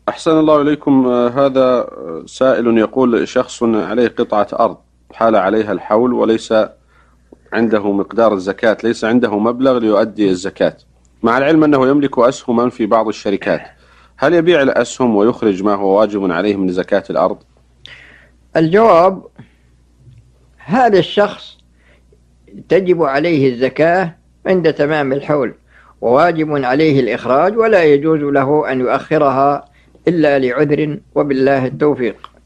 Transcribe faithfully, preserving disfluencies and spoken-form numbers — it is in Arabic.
أحسن الله إليكم. هذا سائل يقول: شخص عليه قطعة أرض حال عليها الحول وليس عنده مقدار الزكاة، ليس عنده مبلغ ليؤدي الزكاة، مع العلم أنه يملك أسهما في بعض الشركات، هل يبيع الأسهم ويخرج ما هو واجب عليه من زكاة الأرض؟ الجواب: هذا الشخص تجب عليه الزكاة عند تمام الحول، وواجب عليه الإخراج، ولا يجوز له أن يؤخرها إلا لعذر، وبالله التوفيق.